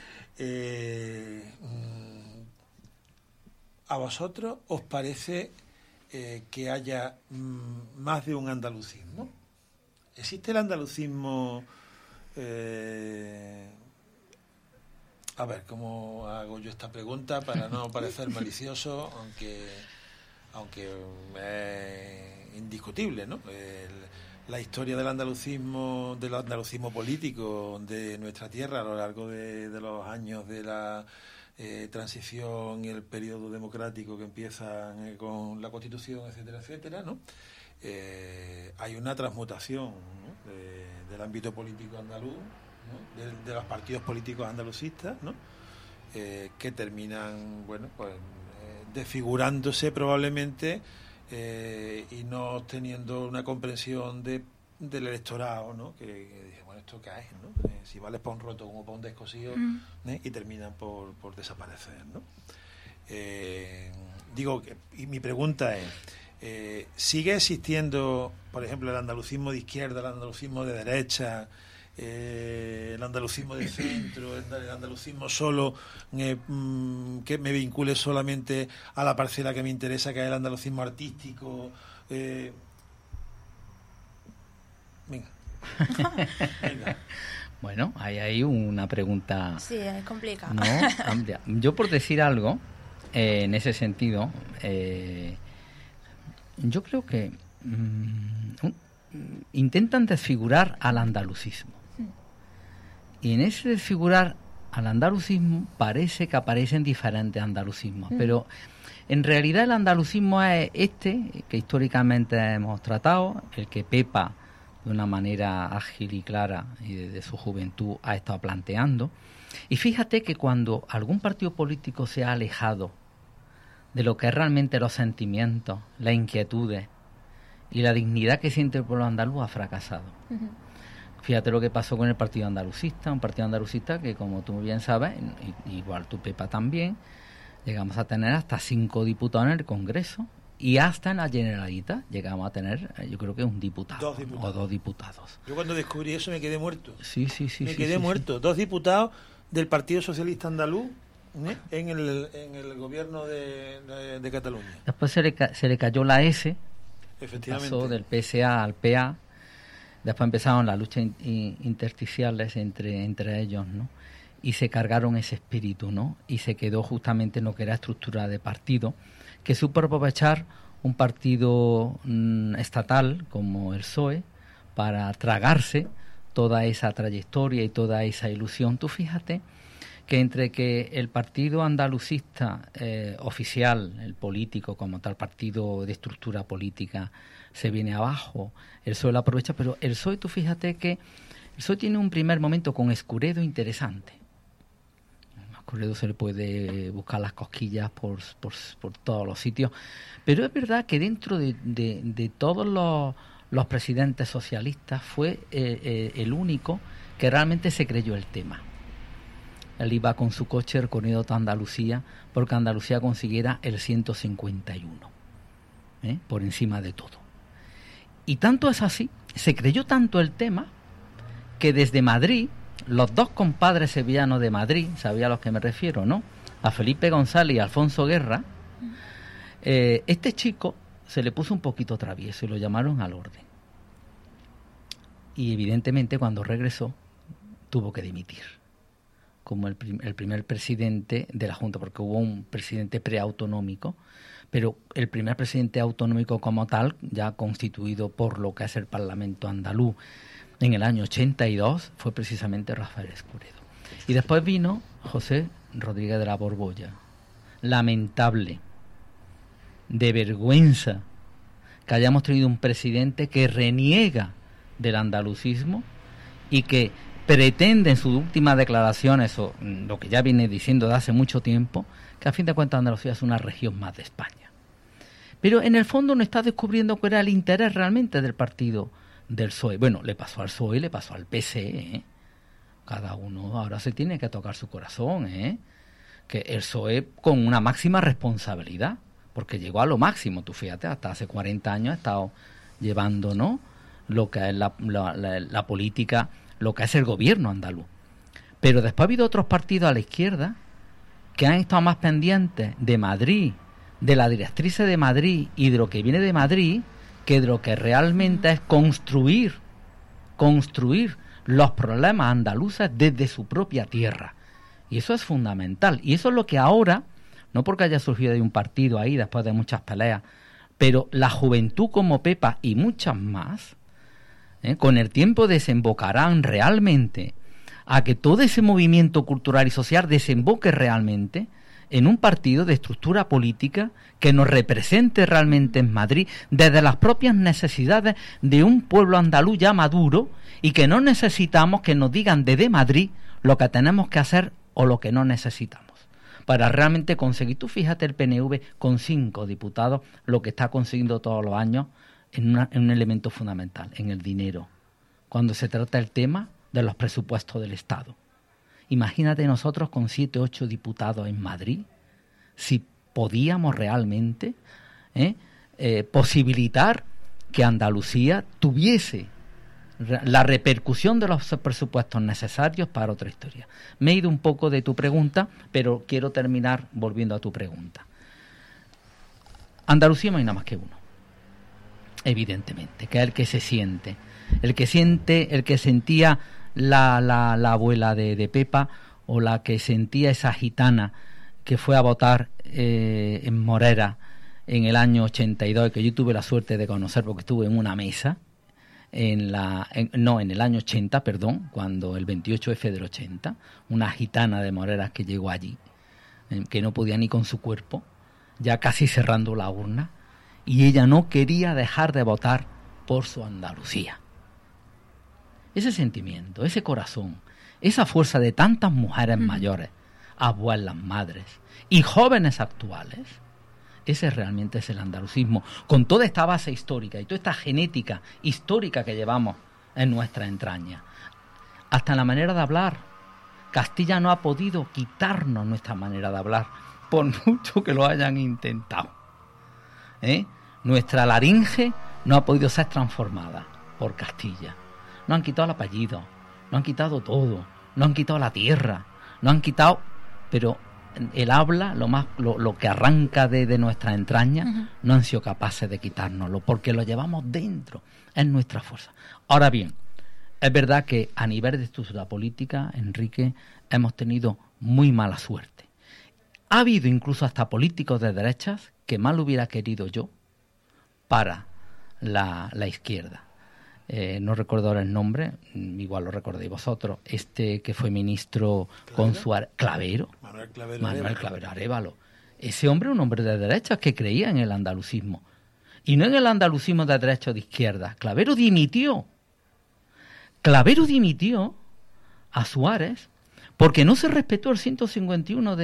[SPEAKER 1] ¿A vosotros os parece que haya más de un andalucismo? ¿Existe el andalucismo? A ver, ¿cómo hago yo esta pregunta para no parecer malicioso, aunque es indiscutible, ¿no? La historia del andalucismo político de nuestra tierra a lo largo de los años de la transición y el periodo democrático que empieza con la Constitución, etcétera, etcétera, ¿no? Hay una transmutación, ¿no? del ámbito político andaluz, ¿no? de los partidos políticos andalucistas, ¿no? Que terminan, bueno, pues desfigurándose probablemente y no teniendo una comprensión del electorado, ¿no? Que dice, bueno, ¿esto qué es, no? Si vales para un roto como para un descosido, y terminan por desaparecer, ¿no? Digo, y mi pregunta es, ¿sigue existiendo, por ejemplo, el andalucismo de izquierda, el andalucismo de derecha, el andalucismo de centro, el andalucismo solo que me vincule solamente a la parcela que me interesa, que es el andalucismo artístico? Venga.
[SPEAKER 2] Bueno, hay una pregunta.
[SPEAKER 3] Sí, es complicado.
[SPEAKER 2] No, amplia. Yo, por decir algo, en ese sentido, yo creo que intentan desfigurar al andalucismo. Y en ese desfigurar al andalucismo parece que aparecen diferentes andalucismos, pero en realidad el andalucismo es este que históricamente hemos tratado, el que Pepa de una manera ágil y clara y desde su juventud ha estado planteando. Y fíjate que cuando algún partido político se ha alejado de lo que es realmente los sentimientos, las inquietudes y la dignidad que siente el pueblo andaluz, ha fracasado. Fíjate lo que pasó con el Partido Andalucista, un partido andalucista que, como tú bien sabes, igual tu Pepa también, llegamos a tener hasta 5 diputados en el Congreso y hasta en la Generalitat llegamos a tener, yo creo que un diputado.
[SPEAKER 1] 2 diputados.
[SPEAKER 2] O 2 diputados.
[SPEAKER 1] Yo cuando descubrí eso me quedé muerto.
[SPEAKER 2] Sí.
[SPEAKER 1] Me quedé muerto. 2 diputados del Partido Socialista Andaluz, en el gobierno de Cataluña.
[SPEAKER 2] Después se le cayó la S,
[SPEAKER 1] efectivamente,
[SPEAKER 2] pasó del PSA al PA. Después empezaron las luchas intersticiales entre ellos, ¿no? Y se cargaron ese espíritu, ¿no? Y se quedó justamente en lo que era estructura de partido, que supo aprovechar un partido estatal como el PSOE para tragarse toda esa trayectoria y toda esa ilusión. Tú fíjate que entre que el partido andalucista oficial, el político como tal, partido de estructura política, se viene abajo, el PSOE lo aprovecha, pero el PSOE, tú fíjate que el PSOE tiene un primer momento con Escuredo interesante. A Escuredo se le puede buscar las cosquillas por todos los sitios, pero es verdad que dentro de todos los presidentes socialistas fue el único que realmente se creyó el tema. Él iba con su coche recorriendo toda Andalucía porque Andalucía consiguiera el 151, por encima de todo. Y tanto es así, se creyó tanto el tema, que desde Madrid, los 2 compadres sevillanos de Madrid, sabía a los que me refiero, ¿no? A Felipe González y Alfonso Guerra, este chico se le puso un poquito travieso y lo llamaron al orden. Y evidentemente cuando regresó, tuvo que dimitir, como el primer presidente de la Junta, porque hubo un presidente preautonómico, pero el primer presidente autonómico como tal, ya constituido por lo que es el Parlamento andaluz en el año 82, fue precisamente Rafael Escuredo. Y después vino José Rodríguez de la Borbolla. Lamentable, de vergüenza, que hayamos tenido un presidente que reniega del andalucismo y que pretende en sus últimas declaraciones, o lo que ya viene diciendo de hace mucho tiempo, que a fin de cuentas Andalucía es una región más de España. Pero en el fondo no está descubriendo cuál era el interés realmente del partido del PSOE. Bueno, le pasó al PSOE, le pasó al PSE. Cada uno ahora se tiene que tocar su corazón. Que el PSOE con una máxima responsabilidad, porque llegó a lo máximo. Tú fíjate, hasta hace 40 años ha estado llevando, ¿no?, lo que es la política, lo que es el gobierno andaluz. Pero después ha habido otros partidos a la izquierda que han estado más pendientes de Madrid, de la directriz de Madrid y de lo que viene de Madrid, que de lo que realmente es construir los problemas andaluces desde su propia tierra. Y eso es fundamental. Y eso es lo que ahora, no porque haya surgido de un partido ahí después de muchas peleas, pero la juventud como Pepa y muchas más, con el tiempo desembocarán realmente a que todo ese movimiento cultural y social desemboque realmente en un partido de estructura política que nos represente realmente en Madrid desde las propias necesidades de un pueblo andaluz ya maduro, y que no necesitamos que nos digan desde Madrid lo que tenemos que hacer o lo que no necesitamos para realmente conseguir. Tú fíjate el PNV con 5 diputados lo que está consiguiendo todos los años en un elemento fundamental, en el dinero, cuando se trata el tema de los presupuestos del Estado. Imagínate nosotros con 7 o 8 diputados en Madrid, si podíamos realmente posibilitar que Andalucía tuviese la repercusión de los presupuestos necesarios para otra historia. Me he ido un poco de tu pregunta, pero quiero terminar volviendo a tu pregunta. Andalucía no hay nada más que uno, evidentemente, que es el que se siente, el que sentía la abuela de Pepa, o la que sentía esa gitana que fue a votar en Morera en el año 82, que yo tuve la suerte de conocer porque estuve en una mesa en el año 80, perdón, cuando el 28F del 80, una gitana de Morera que llegó allí, que no podía ni con su cuerpo, ya casi cerrando la urna, y ella no quería dejar de votar por su Andalucía. Ese sentimiento, ese corazón, esa fuerza de tantas mujeres mayores, abuelas, madres y jóvenes actuales, ese realmente es el andalucismo, con toda esta base histórica y toda esta genética histórica que llevamos en nuestra entraña. Hasta en la manera de hablar, Castilla no ha podido quitarnos nuestra manera de hablar, por mucho que lo hayan intentado. Nuestra laringe no ha podido ser transformada por Castilla. Nos han quitado el apellido, nos han quitado todo, nos han quitado la tierra, nos han quitado, pero el habla, lo que arranca de nuestra entraña, no han sido capaces de quitárnoslo, porque lo llevamos dentro, es nuestra fuerza. Ahora bien, es verdad que a nivel de estructura política, Enrique, hemos tenido muy mala suerte. Ha habido incluso hasta políticos de derechas que mal hubiera querido yo para la izquierda. No recuerdo ahora el nombre, igual lo recordéis vosotros, que fue ministro con Suárez, Clavero, Manuel Clavero Arévalo. Ese hombre, un hombre de derechas que creía en el andalucismo, y no en el andalucismo de derecha o de izquierda. Clavero dimitió a Suárez porque no se respetó el 151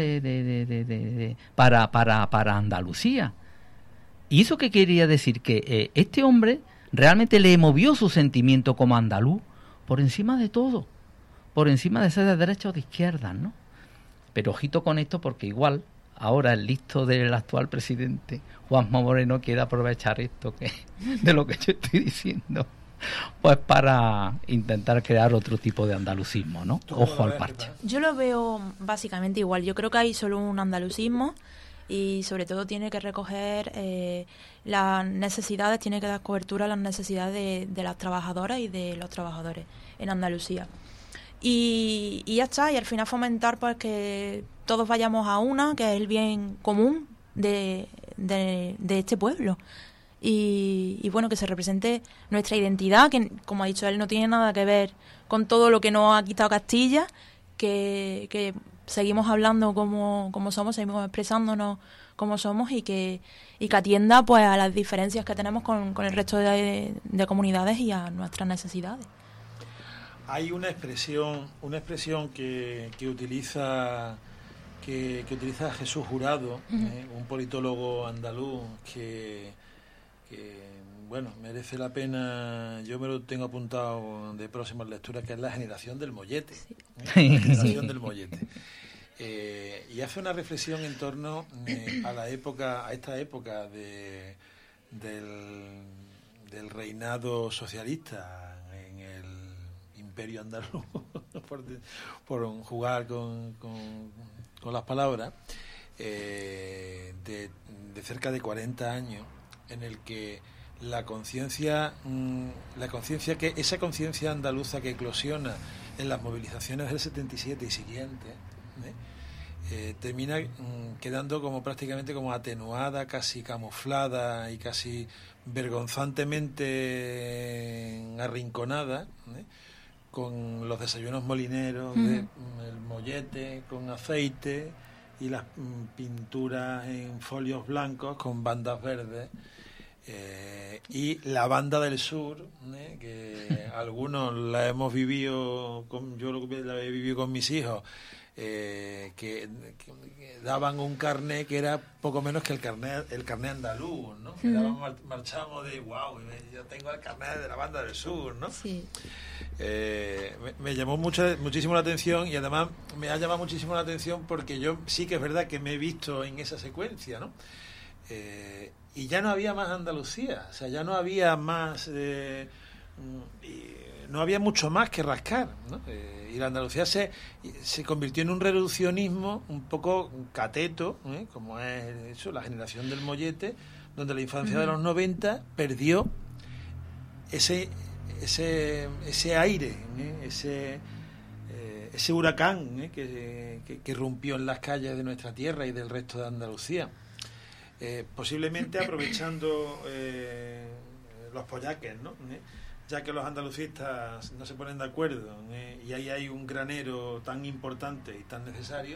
[SPEAKER 2] para Andalucía. ¿Y eso qué quería decir? Que este hombre realmente le movió su sentimiento como andaluz por encima de todo, por encima de ser de derecha o de izquierda, ¿no? Pero ojito con esto, porque igual ahora el listo del actual presidente Juanma Moreno quiere aprovechar esto de lo que yo estoy diciendo, pues para intentar crear otro tipo de andalucismo, ¿no? Ojo al parche.
[SPEAKER 3] Yo lo veo básicamente igual. Yo creo que hay solo un andalucismo, y sobre todo tiene que recoger las necesidades, tiene que dar cobertura a las necesidades de las trabajadoras y de los trabajadores en Andalucía. Y ya está, y al final fomentar pues que todos vayamos a una, que es el bien común de este pueblo. Y bueno, que se represente nuestra identidad, que como ha dicho él, no tiene nada que ver con todo lo que nos ha quitado Castilla, que seguimos hablando como somos, seguimos expresándonos como somos, y que atienda pues a las diferencias que tenemos con el resto de comunidades y a nuestras necesidades.
[SPEAKER 1] Hay una expresión que utiliza Jesús Jurado, un politólogo andaluz que bueno, merece la pena. Yo me lo tengo apuntado de próximas lecturas, que es la generación del mollete. La generación del mollete. Y hace una reflexión en torno a esta época del reinado socialista en el imperio andaluz, por jugar con las palabras, de cerca de 40 años, en el que esa conciencia andaluza que eclosiona en las movilizaciones del 77 y siguientes, termina quedando como prácticamente como atenuada, casi camuflada y casi vergonzantemente arrinconada, con los desayunos molineros, el mollete con aceite y las pinturas en folios blancos con bandas verdes. Y la banda del sur, que algunos la hemos vivido, yo la he vivido con mis hijos, que daban un carné que era poco menos que el carné andaluz, ¿no? Que marchamos de wow, yo tengo el carné de la banda del sur, ¿no?
[SPEAKER 3] Sí.
[SPEAKER 1] Me llamó muchísimo la atención, y además me ha llamado muchísimo la atención porque yo sí que es verdad que me he visto en esa secuencia, ¿no? Y ya no había más Andalucía, o sea, ya no había más, no había mucho más que rascar, ¿no? Y la Andalucía se convirtió en un reduccionismo un poco cateto, como es eso, la generación del mollete, donde la infancia de los 90 perdió ese aire, ese huracán que rompió en las calles de nuestra tierra y del resto de Andalucía. Posiblemente aprovechando los pollaques, ¿no? Ya que los andalucistas no se ponen de acuerdo, y ahí hay un granero tan importante y tan necesario,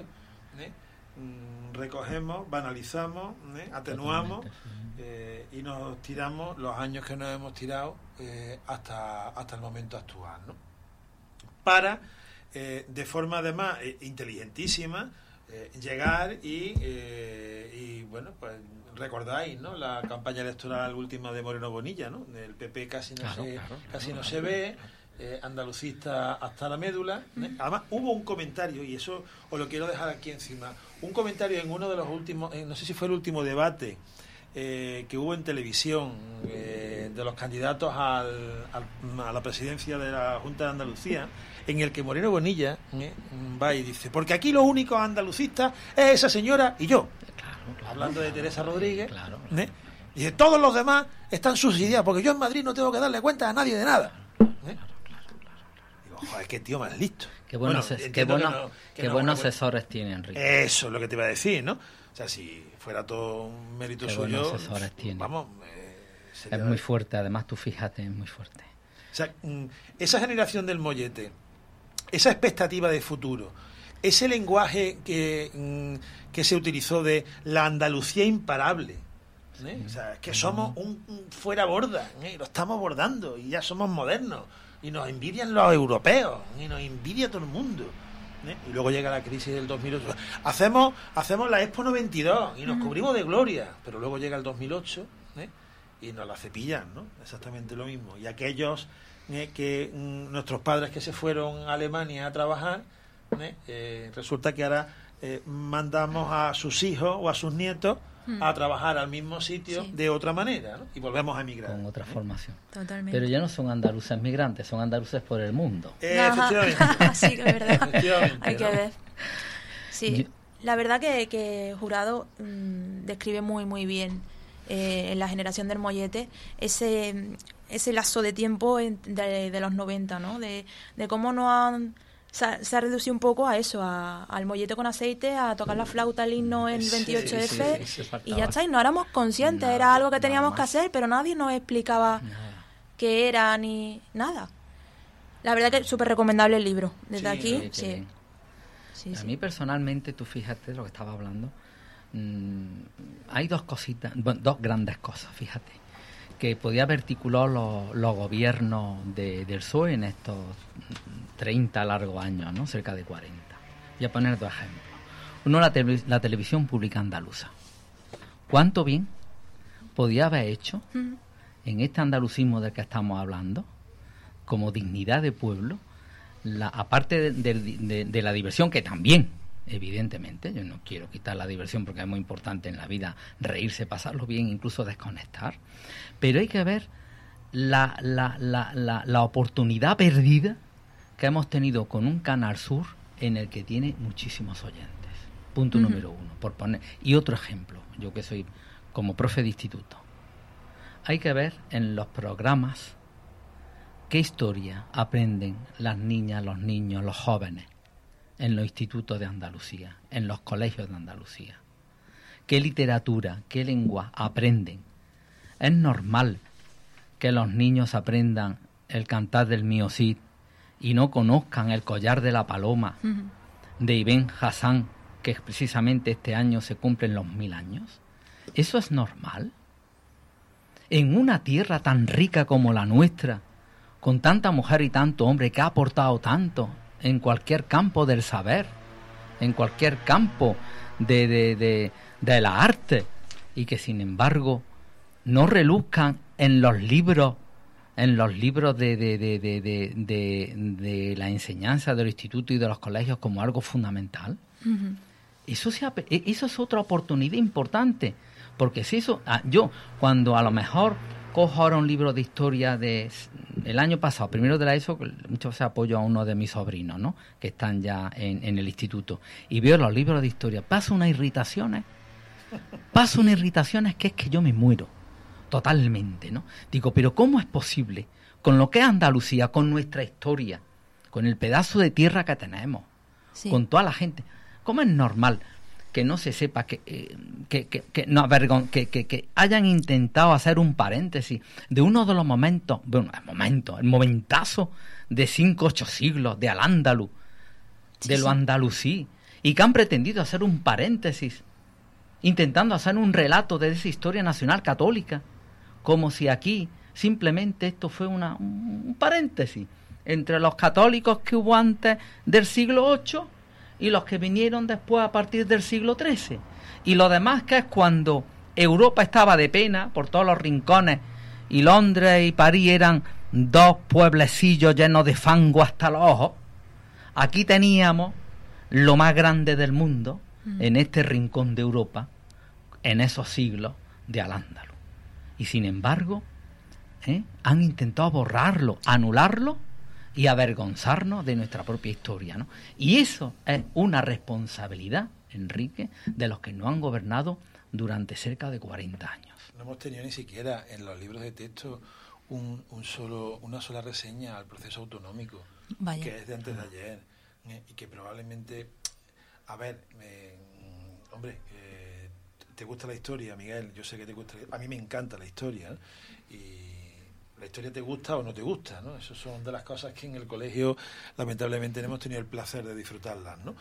[SPEAKER 1] recogemos, banalizamos, atenuamos, y nos tiramos los años que nos hemos tirado hasta el momento actual, ¿no? Para, de forma además inteligentísima, llegar y bueno, pues recordáis, ¿no?, la campaña electoral última de Moreno Bonilla, ¿no? El PP casi no se ve, andalucista hasta la médula. Además hubo un comentario, y eso os lo quiero dejar aquí encima, un comentario en uno de los últimos, no sé si fue el último debate que hubo en televisión, de los candidatos a la presidencia de la Junta de Andalucía, en el que Moreno Bonilla va y dice: porque aquí los únicos andalucistas es esa señora y yo. Claro. Hablando de Teresa Rodríguez. Claro. Dice: todos los demás están subsidiados, porque yo en Madrid no tengo que darle cuenta a nadie de nada. Digo, joder, qué tío más listo.
[SPEAKER 2] Qué buenos asesores tiene Enrique.
[SPEAKER 1] Eso es lo que te iba a decir, ¿no? O sea, si fuera todo un mérito suyo,
[SPEAKER 2] buenos asesores tiene.
[SPEAKER 1] Vamos,
[SPEAKER 2] es muy fuerte, además tú fíjate, es muy fuerte.
[SPEAKER 1] O sea, esa generación del mollete, esa expectativa de futuro, ese lenguaje que se utilizó de la Andalucía imparable, o sea, es que somos un fuera borda, y lo estamos bordando, y ya somos modernos, y nos envidian los europeos, y nos envidia todo el mundo. Y luego llega la crisis del 2008. Hacemos la Expo 92 y nos cubrimos de gloria, pero luego llega el 2008 y nos la cepillan, ¿no? Exactamente lo mismo. Y aquellos que nuestros padres que se fueron a Alemania a trabajar, resulta que ahora mandamos a sus hijos o a sus nietos a trabajar al mismo sitio de otra manera, ¿no? Y volvemos a emigrar.
[SPEAKER 2] Con otra formación.
[SPEAKER 3] Totalmente.
[SPEAKER 2] Pero ya no son andaluces migrantes, son andaluces por el mundo.
[SPEAKER 1] Efectivamente.
[SPEAKER 3] Sí, que es verdad. Hay que ver. Sí, la verdad que Jurado describe muy bien en la generación del mollete ese lazo de tiempo de los 90, ¿no? De cómo no han... Se ha reducido un poco a eso, al mollete con aceite, a tocar la flauta, el himno en 28F, y ya está, y no éramos conscientes, era algo que teníamos que hacer, pero nadie nos explicaba qué era ni nada. La verdad que es súper recomendable el libro, desde aquí.
[SPEAKER 2] A mí personalmente, tú fíjate lo que estaba hablando, hay dos cositas, dos grandes cosas, fíjate, que podía haber articulado los gobiernos del PSOE en estos 30 largos años, ¿no? Cerca de 40. Voy a poner dos ejemplos. Uno, la televisión pública andaluza. ¿Cuánto bien podía haber hecho en este andalucismo del que estamos hablando, como dignidad de pueblo, aparte de la diversión, que también, evidentemente, yo no quiero quitar la diversión porque es muy importante en la vida reírse, pasarlo bien, incluso desconectar, pero hay que ver la oportunidad perdida que hemos tenido con un Canal Sur en el que tiene muchísimos oyentes. Punto número uno, por poner. Y otro ejemplo, yo que soy como profe de instituto, hay que ver en los programas qué historia aprenden las niñas, los niños, los jóvenes en los institutos de Andalucía, en los colegios de Andalucía. ¿Qué literatura, qué lengua aprenden? Es normal que los niños aprendan el Cantar del Mío Cid y no conozcan El collar de la paloma de Ibn Hassan, que precisamente este año se cumplen los 1000 años? ¿Eso es normal? En una tierra tan rica como la nuestra, con tanta mujer y tanto hombre que ha aportado tanto en cualquier campo del saber, en cualquier campo de la arte, y que sin embargo no reluzcan en los libros de la enseñanza del instituto y de los colegios como algo fundamental. Eso es otra oportunidad importante, porque si eso, yo cuando a lo mejor cojo ahora un libro de historia del año pasado, primero de la ESO, muchas veces apoyo a uno de mis sobrinos, ¿no?, que están ya en el instituto, y veo los libros de historia, paso unas irritaciones que es que yo me muero totalmente, ¿no? Digo, pero ¿cómo es posible, con lo que es Andalucía, con nuestra historia, con el pedazo de tierra que tenemos, con toda la gente, cómo es normal que no se sepa, que hayan intentado hacer un paréntesis de uno de los momentos, el momentazo de 5 o 8 siglos de Al-Ándalus, de lo andalusí, y que han pretendido hacer un paréntesis, intentando hacer un relato de esa historia nacional católica, como si aquí simplemente esto fue un paréntesis entre los católicos que hubo antes del siglo VIII y los que vinieron después a partir del siglo XIII. Y lo demás, que es cuando Europa estaba de pena por todos los rincones y Londres y París eran 2 pueblecillos llenos de fango hasta los ojos, aquí teníamos lo más grande del mundo en este rincón de Europa, en esos siglos de Al-Ándalus. Y sin embargo, han intentado borrarlo, anularlo y avergonzarnos de nuestra propia historia, ¿no? Y eso es una responsabilidad, Enrique, de los que nos han gobernado durante cerca de 40 años.
[SPEAKER 1] No hemos tenido ni siquiera en los libros de texto una sola reseña al proceso autonómico. Vaya. Que es de antes de ayer, y que probablemente, hombre, te gusta la historia, Miguel, yo sé que te gusta, a mí me encanta la historia, ¿no? Y la historia te gusta o no te gusta, ¿no? Esas son de las cosas que en el colegio lamentablemente no hemos tenido el placer de disfrutarlas, ¿no?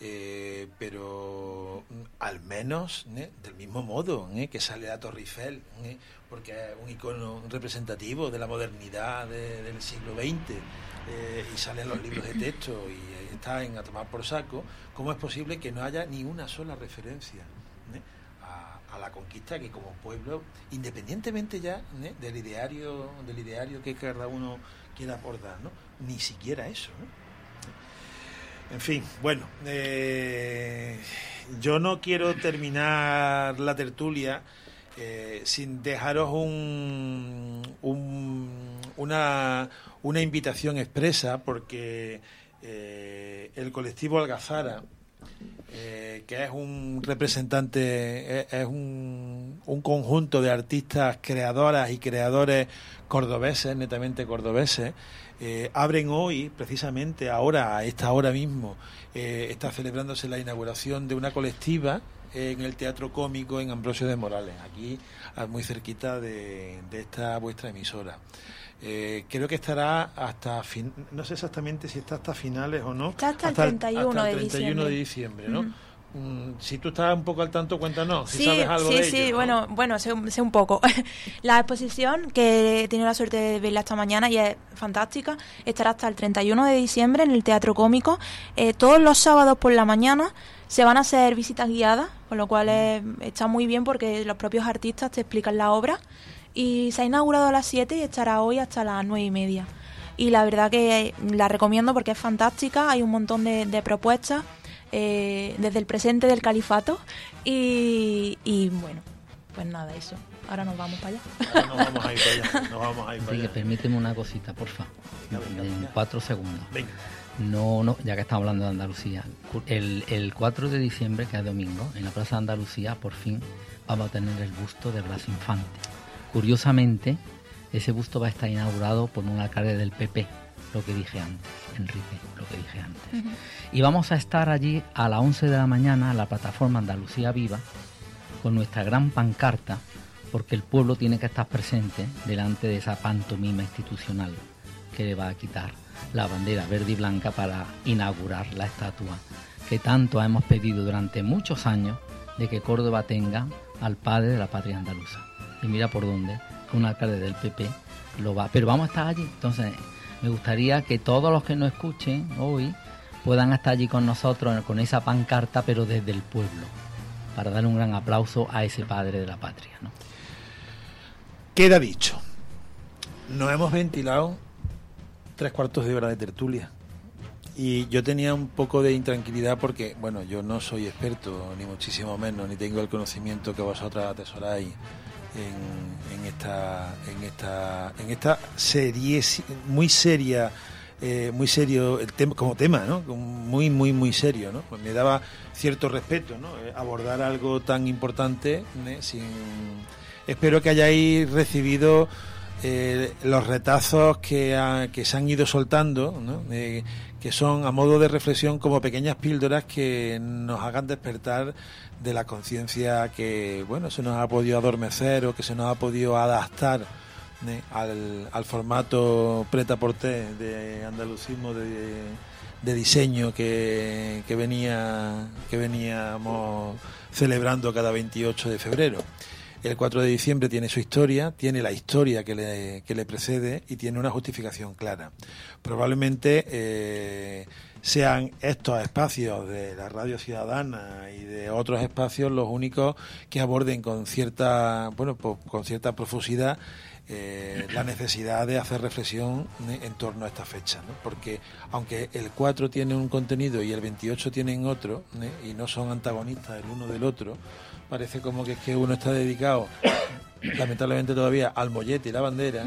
[SPEAKER 1] Pero al menos del mismo modo que sale la Torre Eiffel, porque es un icono representativo de la modernidad del siglo XX, y salen los libros de texto y está a tomar por saco. ¿Cómo es posible que no haya ni una sola referencia a la conquista, que como pueblo, independientemente ya del ideario que cada uno quiera abordar, ¿no? Ni siquiera eso, ¿no? En fin, bueno, yo no quiero terminar la tertulia sin dejaros una invitación expresa, porque el colectivo Algazara, que es un representante, es un conjunto de artistas, creadoras y creadores cordobeses, netamente cordobeses, abren hoy, precisamente ahora, a esta hora mismo, está celebrándose la inauguración de una colectiva en el Teatro Cómico en Ambrosio de Morales, aquí muy cerquita de esta vuestra emisora. Creo que estará hasta no sé exactamente si está hasta finales o no.
[SPEAKER 3] Está hasta el 31
[SPEAKER 1] de diciembre, ¿no? Si tú estás un poco al tanto, cuéntanos, si sabes algo de ello.
[SPEAKER 3] Sí, ¿no? bueno, sé un poco. La exposición, que he tenido la suerte de verla esta mañana y es fantástica, estará hasta el 31 de diciembre en el Teatro Cómico. Todos los sábados por la mañana se van a hacer visitas guiadas, con lo cual está muy bien porque los propios artistas te explican la obra. Y se ha inaugurado a las 7 y estará hoy hasta las 9:30. Y la verdad que la recomiendo porque es fantástica, hay un montón de propuestas desde el presente del califato y bueno, pues nada, eso. Ahora nos vamos para allá.
[SPEAKER 1] Ahora nos vamos a ir para allá.
[SPEAKER 2] Así que permíteme una cosita, porfa, en 4 segundos.
[SPEAKER 1] Venga.
[SPEAKER 2] No, ya que estamos hablando de Andalucía, el 4 de diciembre, que es domingo, en la Plaza de Andalucía, por fin vamos a tener el busto de Blas Infante. Curiosamente, ese busto va a estar inaugurado por un alcalde del PP, lo que dije antes, Enrique, lo que dije antes. Uh-huh. Y vamos a estar allí a las 11 de la mañana en la plataforma Andalucía Viva, con nuestra gran pancarta, porque el pueblo tiene que estar presente delante de esa pantomima institucional que le va a quitar la bandera verde y blanca para inaugurar la estatua que tanto hemos pedido durante muchos años de que Córdoba tenga al padre de la patria andaluza. Y mira por dónde, que un alcalde del PP lo va. Pero vamos a estar allí. Entonces, me gustaría que todos los que nos escuchen hoy puedan estar allí con nosotros, con esa pancarta, pero desde el pueblo, para dar un gran aplauso a ese padre de la patria, ¿no?
[SPEAKER 1] Queda dicho. Nos hemos ventilado 3/4 de hora de tertulia. Y yo tenía un poco de intranquilidad porque, bueno, yo no soy experto, ni muchísimo menos, ni tengo el conocimiento que vosotras atesoráis en esta serie muy seria, muy serio el tema, como tema, ¿no? Muy serio, ¿no? Pues me daba cierto respeto, ¿no? Abordar algo tan importante, espero que hayáis recibido los retazos que se han ido soltando, ¿no? Que son a modo de reflexión como pequeñas píldoras que nos hagan despertar de la conciencia que, bueno, se nos ha podido adormecer o que se nos ha podido adaptar al formato prêt-à-porter de andalucismo de diseño que veníamos celebrando cada 28 de febrero. El 4 de diciembre tiene su historia, tiene la historia que le precede y tiene una justificación clara. Probablemente sean estos espacios de la Radio Ciudadana y de otros espacios los únicos que aborden con cierta profusidad la necesidad de hacer reflexión en torno a esta fecha, ¿no? Porque aunque el 4 tiene un contenido y el 28 tienen otro, y no son antagonistas el uno del otro, parece como que es que uno está dedicado lamentablemente todavía al mollete y la bandera,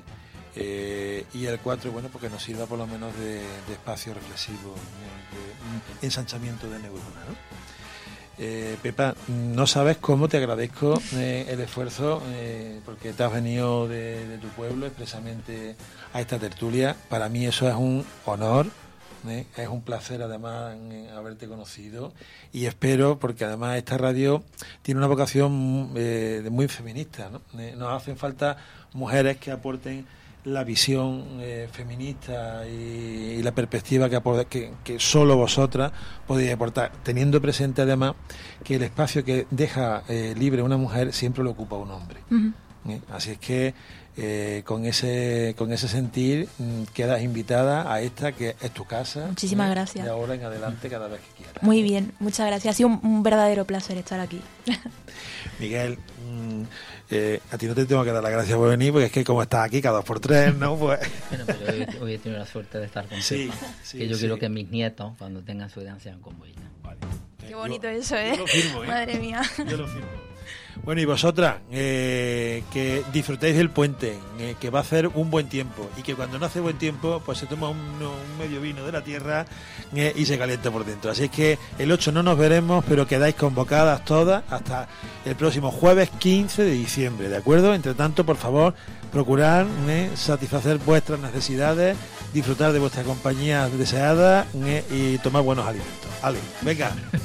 [SPEAKER 1] y el 4, bueno, porque nos sirva por lo menos de espacio reflexivo, de ensanchamiento de neurona, ¿no? Pepa, no sabes cómo te agradezco el esfuerzo, porque te has venido de tu pueblo expresamente a esta tertulia. Para mí eso es un honor, es un placer además haberte conocido, y espero, porque además esta radio tiene una vocación muy feminista, ¿no? Nos hacen falta mujeres que aporten la visión feminista y la perspectiva que solo vosotras podéis aportar, teniendo presente además que el espacio que deja libre una mujer siempre lo ocupa un hombre. Uh-huh. Así es que con ese sentir quedas invitada a esta que es tu casa.
[SPEAKER 3] Muchísimas gracias.
[SPEAKER 1] De ahora en adelante, cada vez que quieras.
[SPEAKER 3] Muy bien, muchas gracias. Ha sido un verdadero placer estar aquí.
[SPEAKER 1] Miguel, a ti no te tengo que dar las gracias por venir, porque es que como estás aquí cada 2x3, ¿no? Pues...
[SPEAKER 2] Bueno, pero hoy he tenido la suerte de estar contigo. Sí, que yo quiero que mis nietos, cuando tengan su edad, sean como ella.
[SPEAKER 1] Vale.
[SPEAKER 3] Qué bonito eso, ¿eh?
[SPEAKER 1] Yo lo firmo,
[SPEAKER 3] Madre mía.
[SPEAKER 1] Yo lo firmo. Bueno, y vosotras, que disfrutéis del puente, que va a hacer un buen tiempo, y que cuando no hace buen tiempo, pues se toma un medio vino de la tierra y se calienta por dentro. Así es que el 8 no nos veremos, pero quedáis convocadas todas hasta el próximo jueves 15 de diciembre, ¿de acuerdo? Entre tanto, por favor, procurad satisfacer vuestras necesidades, disfrutar de vuestra compañía deseada y tomar buenos alimentos. Ale, venga.